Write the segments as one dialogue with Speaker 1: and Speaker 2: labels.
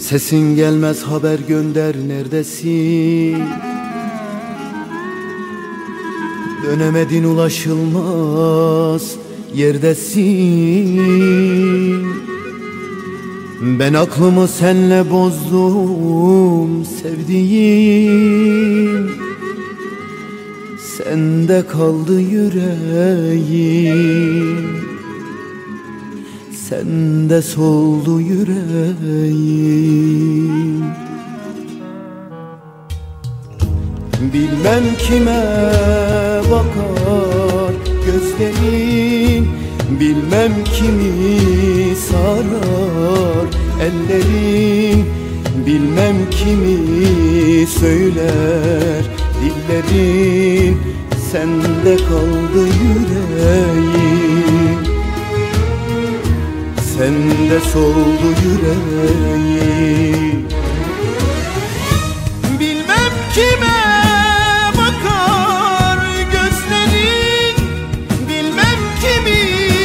Speaker 1: Sesin gelmez, haber gönder, neredesin? Dönemedin, ulaşılmaz yerdesin. Ben aklımı senle bozdum sevdiğim, sende kaldı yüreğim, sende soldu yüreğim. Bilmem kime bakar gözlerin, bilmem kimi sarar ellerin, bilmem kimi söyler dillerin, sende kaldı yüreğim, sende soldu yüreğim. Bilmem kime bakar gözlerin, bilmem kimi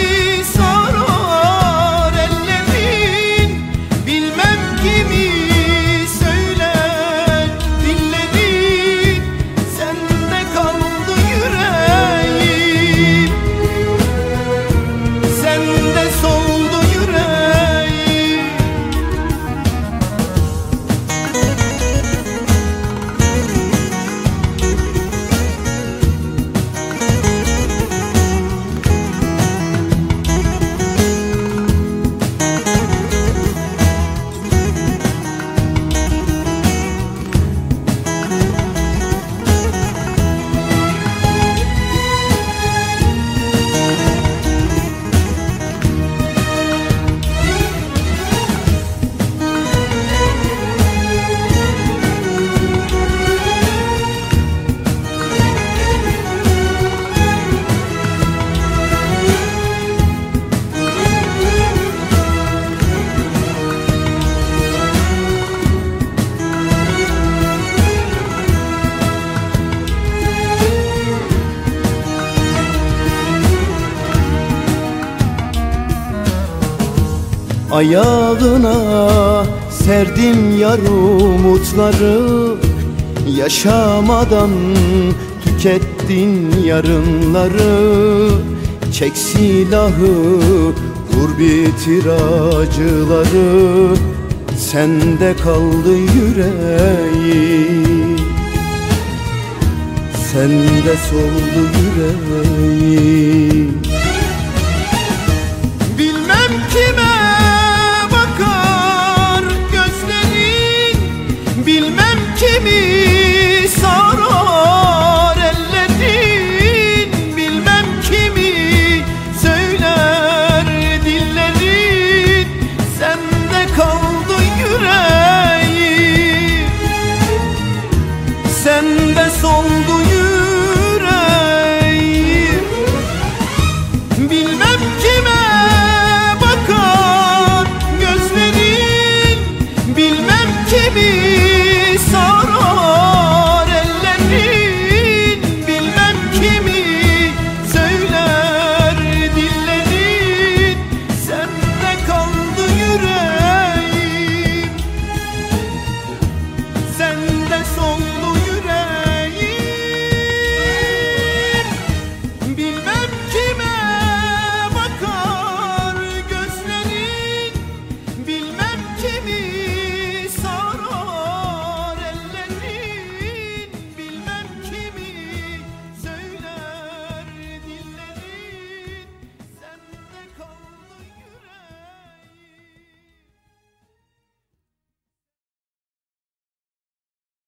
Speaker 1: sarar ellerin, bilmem kimi söyler dillerin, sende kaldı yüreğim, sende soldu yüreğim. Ayağına serdim yar umutları, yaşamadan tükettin yarınları. Çek silahı, vur bitir acıları, sende kaldı yüreğim, sende soldu yüreğim.